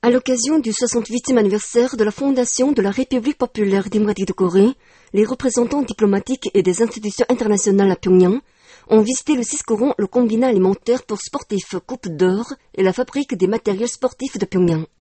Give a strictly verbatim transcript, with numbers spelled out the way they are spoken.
À l'occasion du soixante-huitième anniversaire de la fondation de la République populaire démocratique de Corée, les représentants diplomatiques et des institutions internationales à Pyongyang ont visité le Siskoron, le combinat alimentaire pour sportifs Coupe d'Or et la fabrique des matériels sportifs de Pyongyang.